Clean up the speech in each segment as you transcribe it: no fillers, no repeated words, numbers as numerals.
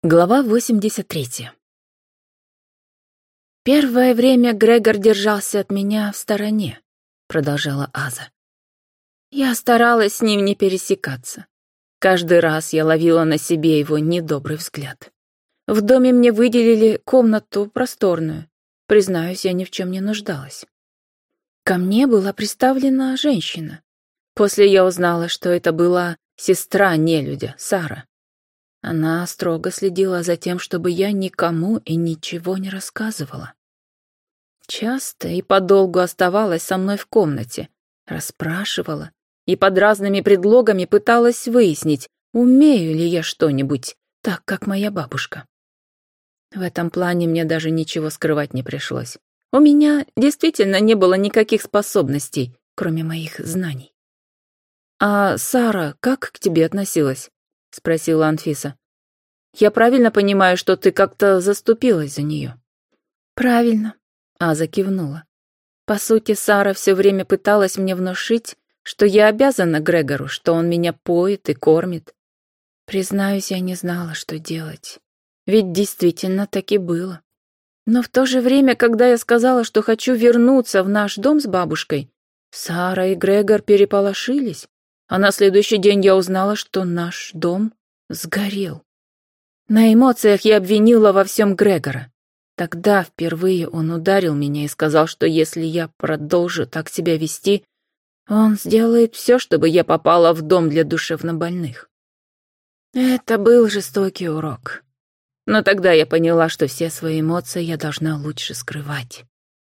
Глава 83. «Первое время Грегор держался от меня в стороне», — продолжала Аза. «Я старалась с ним не пересекаться. Каждый раз я ловила на себе его недобрый взгляд. В доме мне выделили комнату просторную. Признаюсь, я ни в чем не нуждалась. Ко мне была приставлена женщина. После я узнала, что это была сестра нелюдя, Сара. Она строго следила за тем, чтобы я никому и ничего не рассказывала. Часто и подолгу оставалась со мной в комнате, расспрашивала и под разными предлогами пыталась выяснить, умею ли я что-нибудь, так как моя бабушка. В этом плане мне даже ничего скрывать не пришлось. У меня действительно не было никаких способностей, кроме моих знаний. «А Сара как к тебе относилась?» — спросила Анфиса. «Я правильно понимаю, что ты как-то заступилась за нее?» «Правильно», — Аза кивнула. «По сути, Сара все время пыталась мне внушить, что я обязана Грегору, что он меня поет и кормит. Признаюсь, я не знала, что делать. Ведь действительно так и было. Но в то же время, когда я сказала, что хочу вернуться в наш дом с бабушкой, Сара и Грегор переполошились. А на следующий день я узнала, что наш дом сгорел. На эмоциях я обвинила во всем Грегора. Тогда впервые он ударил меня и сказал, что если я продолжу так себя вести, он сделает все, чтобы я попала в дом для душевнобольных. Это был жестокий урок. Но тогда я поняла, что все свои эмоции я должна лучше скрывать.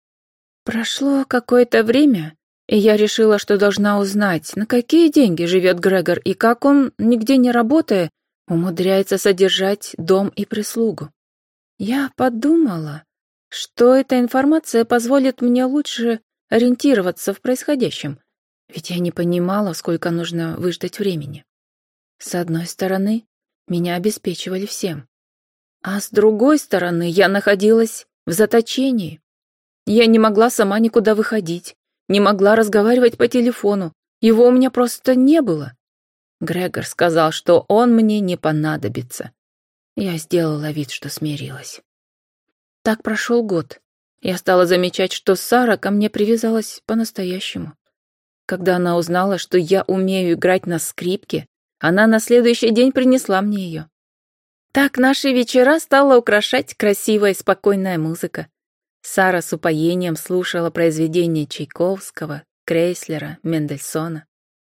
Прошло какое-то время, и я решила, что должна узнать, на какие деньги живет Грегор и как он, нигде не работая, умудряется содержать дом и прислугу. Я подумала, что эта информация позволит мне лучше ориентироваться в происходящем, ведь я не понимала, сколько нужно выждать времени. С одной стороны, меня обеспечивали всем, а с другой стороны, я находилась в заточении. Я не могла сама никуда выходить. Не могла разговаривать по телефону. Его у меня просто не было. Грегор сказал, что он мне не понадобится. Я сделала вид, что смирилась. Так прошел год. Я стала замечать, что Сара ко мне привязалась по-настоящему. Когда она узнала, что я умею играть на скрипке, она на следующий день принесла мне ее. Так наши вечера стала украшать красивая и спокойная музыка. Сара с упоением слушала произведения Чайковского, Крейслера, Мендельсона.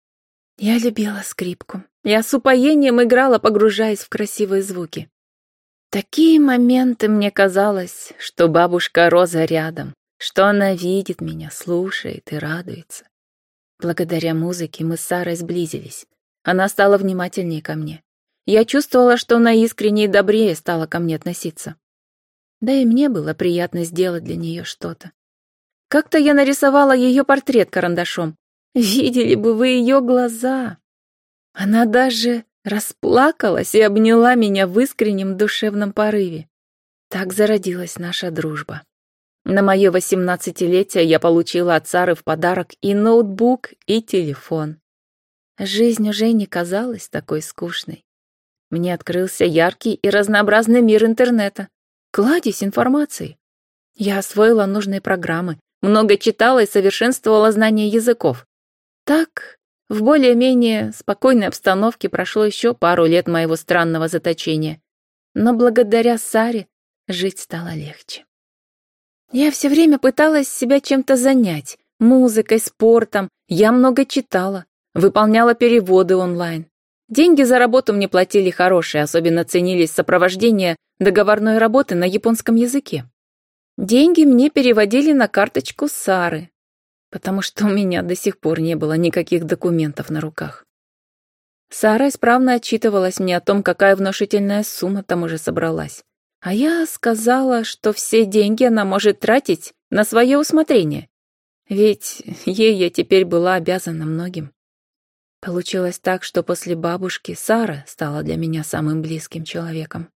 Я любила скрипку. Я с упоением играла, погружаясь в красивые звуки. В такие моменты мне казалось, что бабушка Роза рядом, что она видит меня, слушает и радуется. Благодаря музыке мы с Сарой сблизились. Она стала внимательнее ко мне. Я чувствовала, что она искренне и добрее стала ко мне относиться. Да и мне было приятно сделать для нее что-то. Как-то я нарисовала ее портрет карандашом. Видели бы вы ее глаза. Она даже расплакалась и обняла меня в искреннем душевном порыве. Так зародилась наша дружба. На мое 18-летие я получила от Сары в подарок и ноутбук, и телефон. Жизнь уже не казалась такой скучной. Мне открылся яркий и разнообразный мир интернета. Кладезь информации. Я освоила нужные программы, много читала и совершенствовала знания языков. Так, в более-менее спокойной обстановке прошло еще пару лет моего странного заточения. Но благодаря Саре жить стало легче. Я все время пыталась себя чем-то занять. Музыкой, спортом. Я много читала. Выполняла переводы онлайн. Деньги за работу мне платили хорошие, особенно ценились сопровождение договорной работы на японском языке. Деньги мне переводили на карточку Сары, потому что у меня до сих пор не было никаких документов на руках. Сара исправно отчитывалась мне о том, какая внушительная сумма там уже собралась. А я сказала, что все деньги она может тратить на свое усмотрение, ведь ей я теперь была обязана многим. Получилось так, что после бабушки Сара стала для меня самым близким человеком.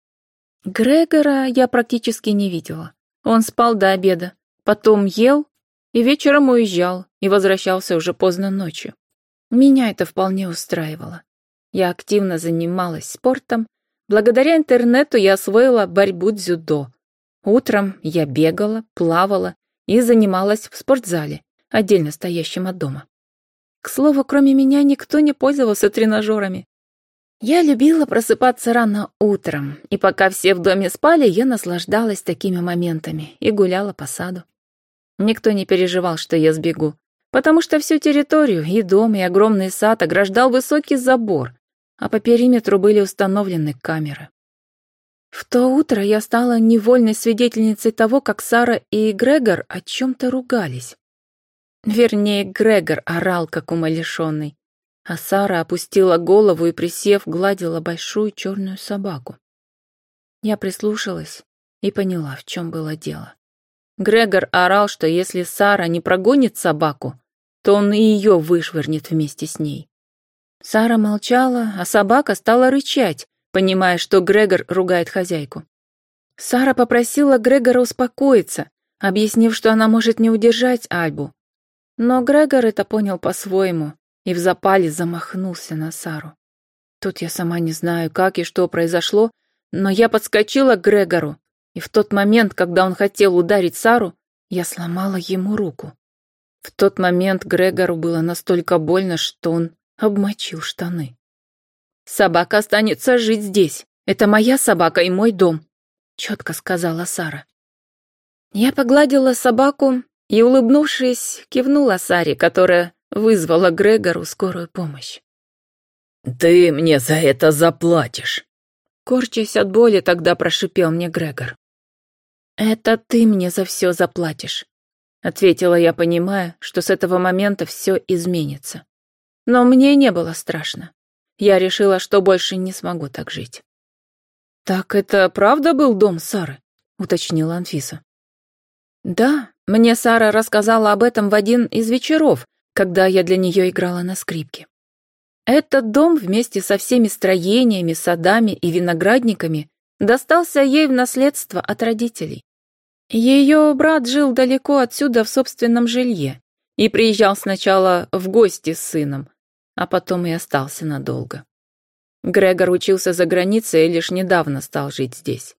Грегора я практически не видела. Он спал до обеда, потом ел и вечером уезжал и возвращался уже поздно ночью. Меня это вполне устраивало. Я активно занималась спортом, Благодаря интернету я освоила борьбу дзюдо. Утром я бегала, плавала и занималась в спортзале, отдельно стоящем от дома. К слову, кроме меня никто не пользовался тренажерами. Я любила просыпаться рано утром, и пока все в доме спали, я наслаждалась такими моментами и гуляла по саду. Никто не переживал, что я сбегу, потому что всю территорию, и дом, и огромный сад ограждал высокий забор, а по периметру были установлены камеры. В то утро я стала невольной свидетельницей того, как Сара и Грегор о чем-то ругались. Вернее, Грегор орал, как умалишенный, а Сара опустила голову и, присев, гладила большую черную собаку. Я прислушалась и поняла, в чем было дело. Грегор орал, что если Сара не прогонит собаку, то он и ее вышвырнет вместе с ней. Сара молчала, а собака стала рычать, понимая, что Грегор ругает хозяйку. Сара попросила Грегора успокоиться, объяснив, что она может не удержать Альбу. Но Грегор это понял по-своему и в запале замахнулся на Сару. Тут я сама не знаю, как и что произошло, но я подскочила к Грегору, и в тот момент, когда он хотел ударить Сару, я сломала ему руку. В тот момент Грегору было настолько больно, что он обмочил штаны. «Собака останется жить здесь. Это моя собака и мой дом», — четко сказала Сара. Я погладила собаку и, улыбнувшись, кивнула Саре, которая вызвала Грегору скорую помощь. «Ты мне за это заплатишь!» Корчась от боли, тогда прошипел мне Грегор. «Это ты мне за все заплатишь», — ответила я, понимая, что с этого момента все изменится. Но мне не было страшно. Я решила, что больше не смогу так жить. «Так это правда был дом Сары?» — уточнила Анфиса. «Да, мне Сара рассказала об этом в один из вечеров, когда я для нее играла на скрипке. Этот дом вместе со всеми строениями, садами и виноградниками достался ей в наследство от родителей. Ее брат жил далеко отсюда в собственном жилье и приезжал сначала в гости с сыном, а потом и остался надолго. Грегор учился за границей и лишь недавно стал жить здесь.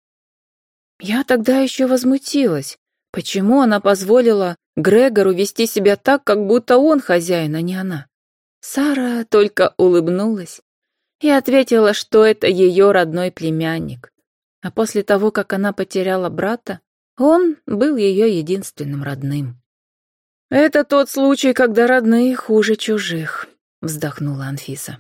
Я тогда еще возмутилась, почему она позволила Грегору вести себя так, как будто он хозяин, а не она. Сара только улыбнулась и ответила, что это ее родной племянник, а после того, как она потеряла брата, он был ее единственным родным. «Это тот случай, когда родные хуже чужих», — вздохнула Анфиса.